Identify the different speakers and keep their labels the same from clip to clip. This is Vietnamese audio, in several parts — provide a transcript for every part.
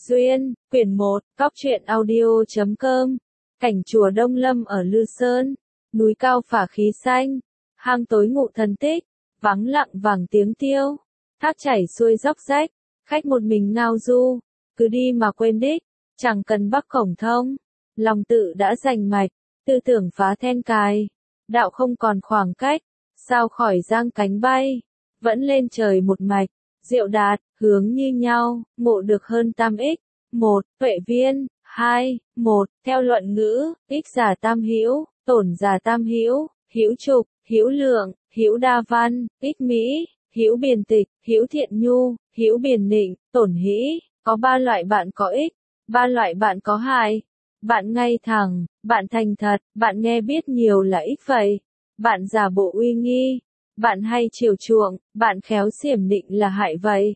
Speaker 1: Duyên, quyển 1, Cóc truyện audio.com. Cảnh chùa Đông Lâm ở Lư Sơn, núi cao phả khí xanh, hang tối ngụ thần tích, vắng lặng vàng tiếng tiêu, thác chảy xuôi dốc rách, khách một mình ngao du, cứ đi mà quên đích, chẳng cần bắc cổng thông, lòng tự đã rành mạch, tư tưởng phá then cài, đạo không còn khoảng cách, sao khỏi giang cánh bay, vẫn lên trời một mạch. Diệu đạt, hướng như nhau, ngộ được hơn tam ích. 1. Tuệ viên. 2. 1. Theo luận ngữ, ích giả tam hữu, tổn giả tam hữu, hữu trục, hữu lượng, hữu đa văn, ích mỹ, hữu biền tịch, hữu thiện nhu, hữu biền nịnh, tổn hĩ. Có ba loại bạn có ích, ba loại bạn có hại. Bạn ngay thẳng, bạn thành thật, bạn nghe biết nhiều là ích vậy. Bạn giả bộ uy nghi. Bạn hay chiều chuộng, bạn khéo xiểm định là hại vậy.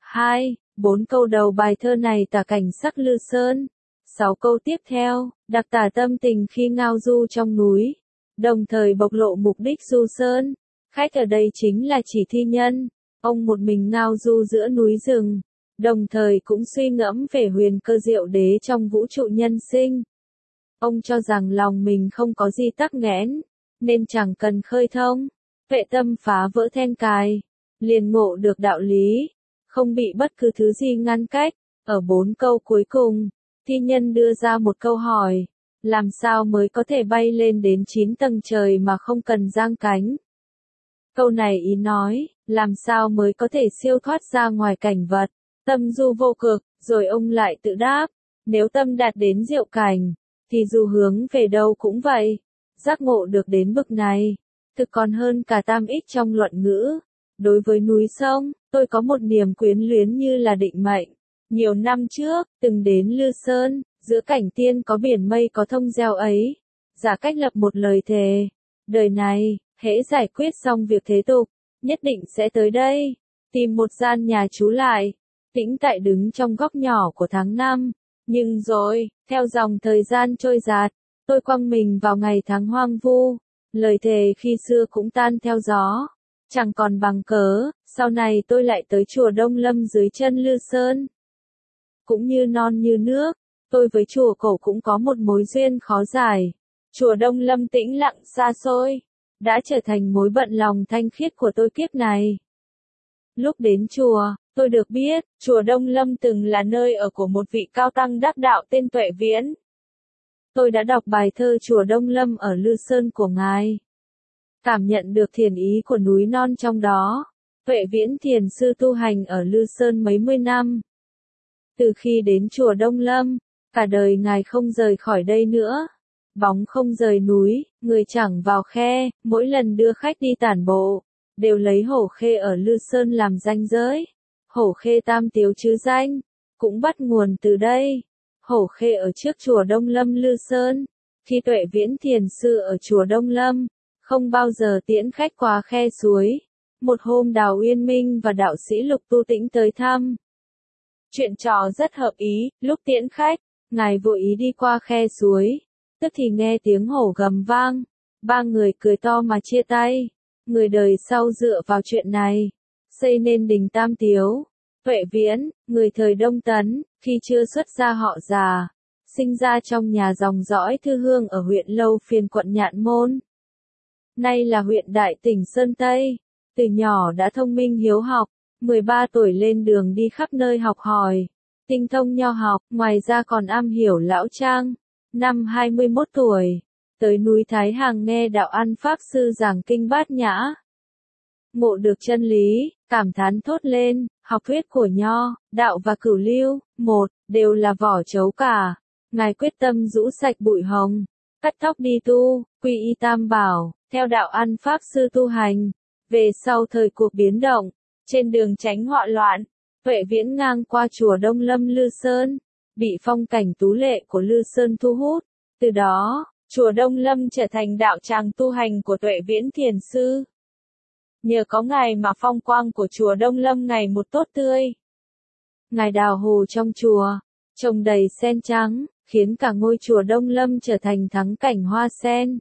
Speaker 1: 2. 4 câu đầu bài thơ này tả cảnh sắc Lư Sơn. 6 câu tiếp theo, đặc tả tâm tình khi ngao du trong núi. Đồng thời bộc lộ mục đích du sơn. Khách ở đây chính là chỉ thi nhân. Ông một mình ngao du giữa núi rừng. Đồng thời cũng suy ngẫm về huyền cơ diệu đế trong vũ trụ nhân sinh. Ông cho rằng lòng mình không có gì tắc nghẽn, nên chẳng cần khơi thông. Vệ tâm phá vỡ then cài, liền ngộ được đạo lý, không bị bất cứ thứ gì ngăn cách. Ở 4 câu cuối cùng, thi nhân đưa ra một câu hỏi, làm sao mới có thể bay lên đến 9 tầng trời mà không cần giang cánh? Câu này ý nói, làm sao mới có thể siêu thoát ra ngoài cảnh vật, tâm du vô cực, rồi ông lại tự đáp, nếu tâm đạt đến diệu cảnh, thì dù hướng về đâu cũng vậy, giác ngộ được đến bực này. Thực còn hơn cả tam ích trong luận ngữ. Đối với núi sông, tôi có một niềm quyến luyến như là định mệnh. Nhiều năm trước, từng đến Lư Sơn, giữa cảnh tiên có biển mây có thông gieo ấy. Giả cách lập một lời thề. Đời này, hễ giải quyết xong việc thế tục, nhất định sẽ tới đây. Tìm một gian nhà trú lại. Tĩnh tại đứng trong góc nhỏ của tháng 5. Nhưng rồi, theo dòng thời gian trôi dạt, tôi quăng mình vào ngày tháng hoang vu. Lời thề khi xưa cũng tan theo gió, chẳng còn bằng cớ, sau này tôi lại tới chùa Đông Lâm dưới chân Lư Sơn. Cũng như non như nước, tôi với chùa cổ cũng có một mối duyên khó giải. Chùa Đông Lâm tĩnh lặng xa xôi, đã trở thành mối bận lòng thanh khiết của tôi kiếp này. Lúc đến chùa, tôi được biết, chùa Đông Lâm từng là nơi ở của một vị cao tăng đắc đạo tên Tuệ Viễn. Tôi đã đọc bài thơ chùa Đông Lâm ở Lư Sơn của ngài. Cảm nhận được thiền ý của núi non trong đó. Tuệ Viễn thiền sư tu hành ở Lư Sơn mấy mươi năm. Từ khi đến chùa Đông Lâm, cả đời ngài không rời khỏi đây nữa. Bóng không rời núi, người chẳng vào khe, mỗi lần đưa khách đi tản bộ, đều lấy Hổ Khê ở Lư Sơn làm danh giới. Hổ Khê tam tiếu chứ danh, cũng bắt nguồn từ đây. Hổ Khê ở trước chùa Đông Lâm Lư Sơn. Khi Tuệ Viễn thiền sư ở chùa Đông Lâm, không bao giờ tiễn khách qua khe suối. Một hôm Đào Uyên Minh và đạo sĩ Lục Tu Tĩnh tới thăm. Chuyện trò rất hợp ý, lúc tiễn khách, ngài vội ý đi qua khe suối. Tức thì nghe tiếng hổ gầm vang. Ba người cười to mà chia tay. Người đời sau dựa vào chuyện này, xây nên đình Tam Tiếu. Tuệ Viễn, người thời Đông Tấn, khi chưa xuất gia họ già, sinh ra trong nhà dòng dõi Thư Hương ở huyện Lâu Phiên quận Nhạn Môn. Nay là huyện Đại tỉnh Sơn Tây, từ nhỏ đã thông minh hiếu học, 13 tuổi lên đường đi khắp nơi học hỏi, tinh thông nho học, ngoài ra còn am hiểu lão trang. Năm 21 tuổi, tới núi Thái Hằng nghe đạo An Pháp Sư giảng kinh Bát Nhã. Ngộ được chân lý, cảm thán thốt lên, học thuyết của Nho, Đạo và Cửu Lưu, đều là vỏ trấu cả. Ngài quyết tâm rũ sạch bụi hồng, cắt tóc đi tu, quy y Tam Bảo, theo đạo An Pháp Sư tu hành. Về sau thời cuộc biến động, trên đường tránh họa loạn, Tuệ Viễn ngang qua chùa Đông Lâm Lư Sơn, bị phong cảnh tú lệ của Lư Sơn thu hút. Từ đó, chùa Đông Lâm trở thành đạo tràng tu hành của Tuệ Viễn thiền sư. Nhờ có ngài mà phong quang của chùa Đông Lâm ngày một tốt tươi. Ngài đào hồ trong chùa, trồng đầy sen trắng, khiến cả ngôi chùa Đông Lâm trở thành thắng cảnh hoa sen.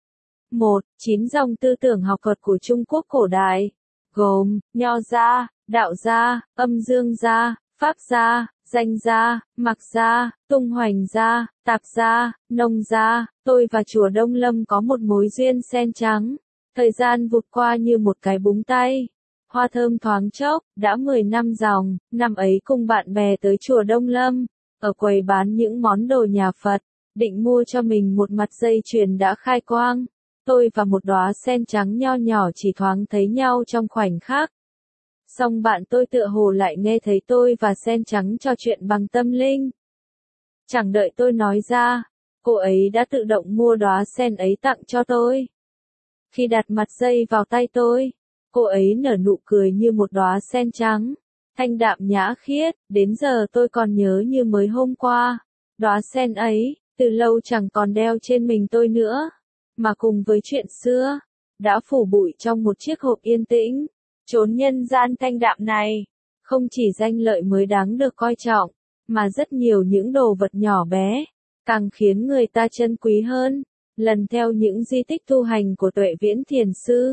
Speaker 1: 9 dòng tư tưởng học thuật của Trung Quốc cổ đại, gồm Nho gia, Đạo gia, Âm Dương gia, Pháp gia, Danh gia, Mạc gia, Tung Hoành gia, Tạp gia, Nông gia, tôi và chùa Đông Lâm có một mối duyên sen trắng. Thời gian vụt qua như một cái búng tay. Hoa thơm thoáng chốc, đã 10 năm dòng, năm ấy cùng bạn bè tới chùa Đông Lâm, ở quầy bán những món đồ nhà Phật, định mua cho mình một mặt dây chuyền đã khai quang. Tôi và một đóa sen trắng nho nhỏ chỉ thoáng thấy nhau trong khoảnh khắc. Song bạn tôi tựa hồ lại nghe thấy tôi và sen trắng trò chuyện bằng tâm linh. Chẳng đợi tôi nói ra, cô ấy đã tự động mua đóa sen ấy tặng cho tôi. Khi đặt mặt dây vào tay tôi, cô ấy nở nụ cười như một đóa sen trắng, thanh đạm nhã khiết, đến giờ tôi còn nhớ như mới hôm qua. Đóa sen ấy, từ lâu chẳng còn đeo trên mình tôi nữa, mà cùng với chuyện xưa, đã phủ bụi trong một chiếc hộp yên tĩnh. Chốn nhân gian thanh đạm này, không chỉ danh lợi mới đáng được coi trọng, mà rất nhiều những đồ vật nhỏ bé, càng khiến người ta trân quý hơn. Lần theo những di tích tu hành của Tuệ Viễn Thiền Sư,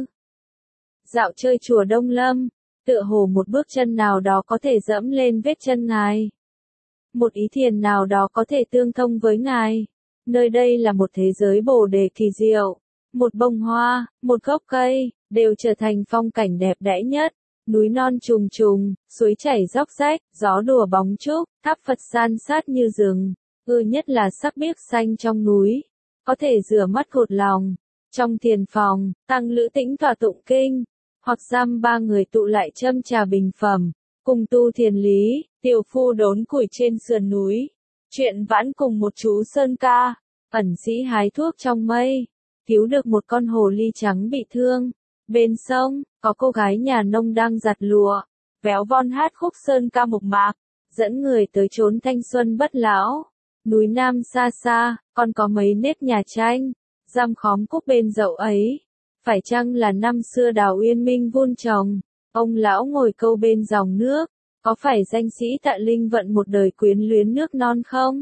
Speaker 1: dạo chơi chùa Đông Lâm, tựa hồ một bước chân nào đó có thể dẫm lên vết chân Ngài. Một ý thiền nào đó có thể tương thông với Ngài. Nơi đây là một thế giới bồ đề kỳ diệu. Một bông hoa, một gốc cây, đều trở thành phong cảnh đẹp đẽ nhất. Núi non trùng trùng, suối chảy róc rách, gió đùa bóng trúc, tháp Phật san sát như rừng. Ưa nhất là sắc biếc xanh trong núi, có thể rửa mắt cột lòng. Trong thiền phòng, tăng lữ tĩnh tọa tụng kinh, hoặc giam ba người tụ lại châm trà bình phẩm, cùng tu thiền lý. Tiểu phu đốn củi trên sườn núi, chuyện vãn cùng một chú sơn ca, ẩn sĩ hái thuốc trong mây, cứu được một con hồ ly trắng bị thương. Bên sông, có cô gái nhà nông đang giặt lụa, véo von hát khúc sơn ca mộc mạc, dẫn người tới chốn thanh xuân bất lão. Núi Nam xa xa, còn có mấy nếp nhà tranh, răm khóm cúc bên dậu ấy. Phải chăng là năm xưa Đào Uyên Minh vun trồng, ông lão ngồi câu bên dòng nước, có phải danh sĩ Tạ Linh Vận một đời quyến luyến nước non không?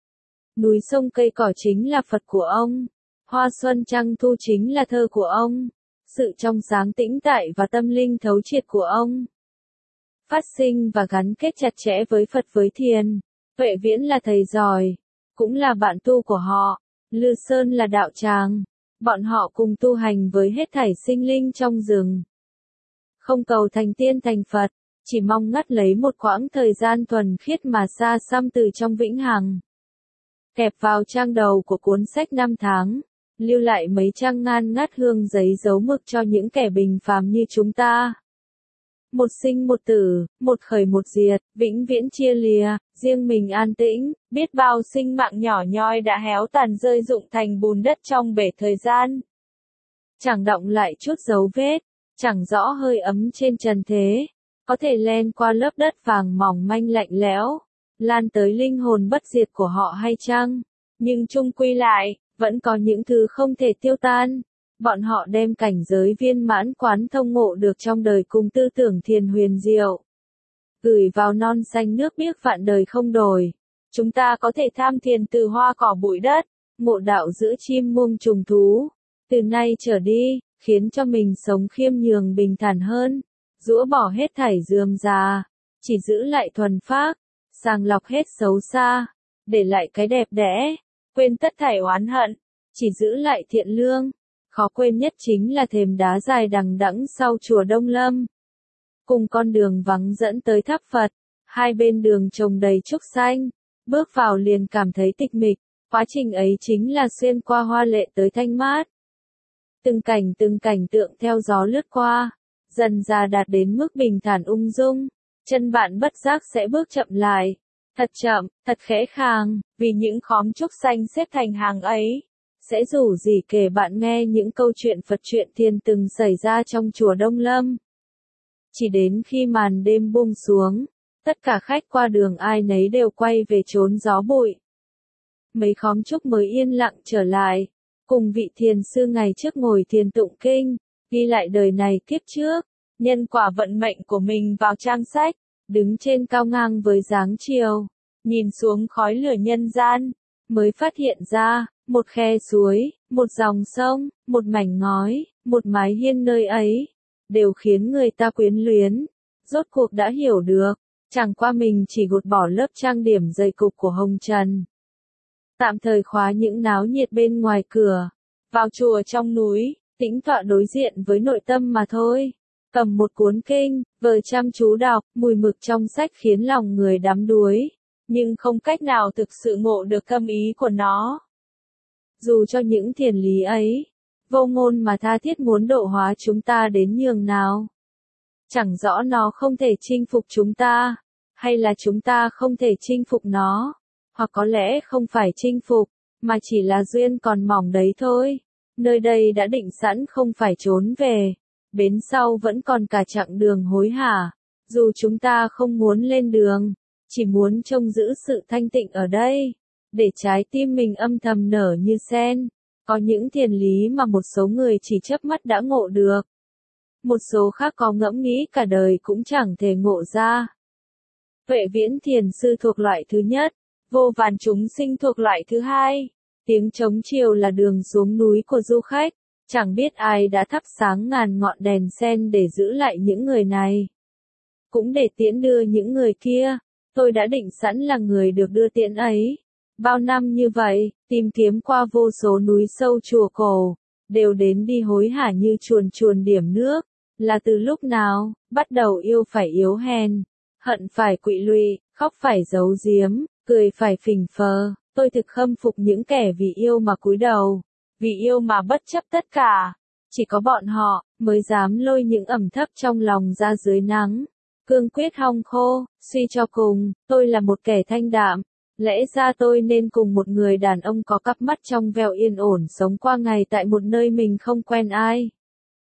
Speaker 1: Núi sông cây cỏ chính là Phật của ông, hoa xuân trăng thu chính là thơ của ông, sự trong sáng tĩnh tại và tâm linh thấu triệt của ông. Phát sinh và gắn kết chặt chẽ với Phật với thiền. Tuệ Viễn là thầy giỏi, cũng là bạn tu của họ. Lư Sơn là đạo tràng, bọn họ cùng tu hành với hết thảy sinh linh trong rừng. Không cầu thành tiên thành Phật, chỉ mong ngắt lấy một quãng thời gian thuần khiết mà xa xăm từ trong vĩnh hằng. Kẹp vào trang đầu của cuốn sách năm tháng, lưu lại mấy trang ngăn ngắt hương giấy dấu mực cho những kẻ bình phàm như chúng ta. Một sinh một tử, một khởi một diệt, vĩnh viễn chia lìa, riêng mình an tĩnh, biết bao sinh mạng nhỏ nhoi đã héo tàn rơi rụng thành bùn đất trong bể thời gian. Chẳng đọng lại chút dấu vết, chẳng rõ hơi ấm trên trần thế, có thể len qua lớp đất vàng mỏng manh lạnh lẽo, lan tới linh hồn bất diệt của họ hay chăng? Nhưng chung quy lại, vẫn có những thứ không thể tiêu tan. Bọn họ đem cảnh giới viên mãn quán thông ngộ được trong đời cùng tư tưởng thiền huyền diệu, gửi vào non xanh nước biếc vạn đời không đổi. Chúng ta có thể tham thiền từ hoa cỏ bụi đất, ngộ đạo giữa chim muông trùng thú. Từ nay trở đi, khiến cho mình sống khiêm nhường bình thản hơn, rũ bỏ hết thảy rườm rà, chỉ giữ lại thuần phác, sàng lọc hết xấu xa, để lại cái đẹp đẽ, quên tất thảy oán hận, chỉ giữ lại thiện lương. Khó quên nhất chính là thềm đá dài đằng đẵng sau chùa Đông Lâm, cùng con đường vắng dẫn tới tháp Phật, hai bên đường trồng đầy trúc xanh, bước vào liền cảm thấy tịch mịch, quá trình ấy chính là xuyên qua hoa lệ tới thanh mát. Từng cảnh tượng theo gió lướt qua, dần dà đạt đến mức bình thản ung dung, chân bạn bất giác sẽ bước chậm lại, thật chậm, thật khẽ khàng, vì những khóm trúc xanh xếp thành hàng ấy sẽ rủ rỉ kể bạn nghe những câu chuyện Phật chuyện thiền từng xảy ra trong chùa Đông Lâm. Chỉ đến khi màn đêm buông xuống, tất cả khách qua đường ai nấy đều quay về chốn gió bụi. Mấy khóm trúc mới yên lặng trở lại, cùng vị thiền sư ngày trước ngồi thiền tụng kinh, ghi lại đời này kiếp trước, nhân quả vận mệnh của mình vào trang sách, đứng trên cao ngang với dáng chiều, nhìn xuống khói lửa nhân gian, mới phát hiện ra, một khe suối, một dòng sông, một mảnh ngói, một mái hiên nơi ấy, đều khiến người ta quyến luyến. Rốt cuộc đã hiểu được, Chẳng qua mình chỉ gột bỏ lớp trang điểm dày cục của hồng trần. Tạm thời khóa những náo nhiệt bên ngoài cửa. Vào chùa trong núi, tĩnh tọa đối diện với nội tâm mà thôi. Cầm một cuốn kinh, vờ chăm chú đọc, mùi mực trong sách khiến lòng người đắm đuối, nhưng không cách nào thực sự ngộ được thâm ý của nó. Dù cho những thiền lý ấy, vô ngôn mà tha thiết muốn độ hóa chúng ta đến nhường nào. Chẳng rõ nó không thể chinh phục chúng ta, hay là chúng ta không thể chinh phục nó, hoặc có lẽ không phải chinh phục, mà chỉ là duyên còn mỏng đấy thôi. Nơi đây đã định sẵn không phải trốn về, bến sau vẫn còn cả chặng đường hối hả. Dù chúng ta không muốn lên đường, chỉ muốn trông giữ sự thanh tịnh ở đây, để trái tim mình âm thầm nở như sen. Có những thiền lý mà một số người chỉ chớp mắt đã ngộ được. Một số khác có ngẫm nghĩ cả đời cũng chẳng thể ngộ ra. Tuệ Viễn thiền sư thuộc loại thứ nhất, Vô Vàn chúng sinh thuộc loại thứ hai. Tiếng trống chiều là đường xuống núi của du khách, chẳng biết ai đã thắp sáng ngàn ngọn đèn sen để giữ lại những người này. Cũng để tiễn đưa những người kia, tôi đã định sẵn là người được đưa tiễn ấy. Bao năm như vậy, tìm kiếm qua vô số núi sâu chùa cổ, đều đến đi hối hả như chuồn chuồn điểm nước. Là từ lúc nào, bắt đầu yêu phải yếu hèn, hận phải quỵ lụy, khóc phải giấu giếm, cười phải phình phờ. Tôi thực khâm phục những kẻ vì yêu mà cúi đầu, vì yêu mà bất chấp tất cả. Chỉ có bọn họ mới dám lôi những ẩm thấp trong lòng ra dưới nắng, cương quyết hong khô. Suy cho cùng, tôi là một kẻ thanh đạm. Lẽ ra tôi nên cùng một người đàn ông có cặp mắt trong veo yên ổn sống qua ngày tại một nơi mình không quen ai.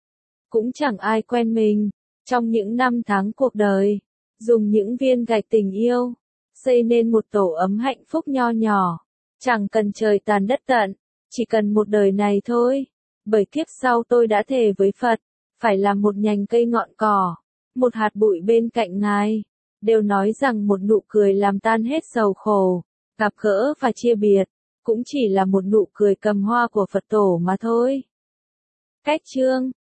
Speaker 1: Cũng chẳng ai quen mình. Trong những năm tháng cuộc đời, dùng những viên gạch tình yêu, xây nên một tổ ấm hạnh phúc nho nhỏ. Chẳng cần trời tàn đất tận, chỉ cần một đời này thôi. Bởi kiếp sau tôi đã thề với Phật, phải làm một nhành cây ngọn cỏ, một hạt bụi bên cạnh Ngài. Đều nói rằng một nụ cười làm tan hết sầu khổ, gặp gỡ và chia biệt, cũng chỉ là một nụ cười cầm hoa của Phật tổ mà thôi. Cách chương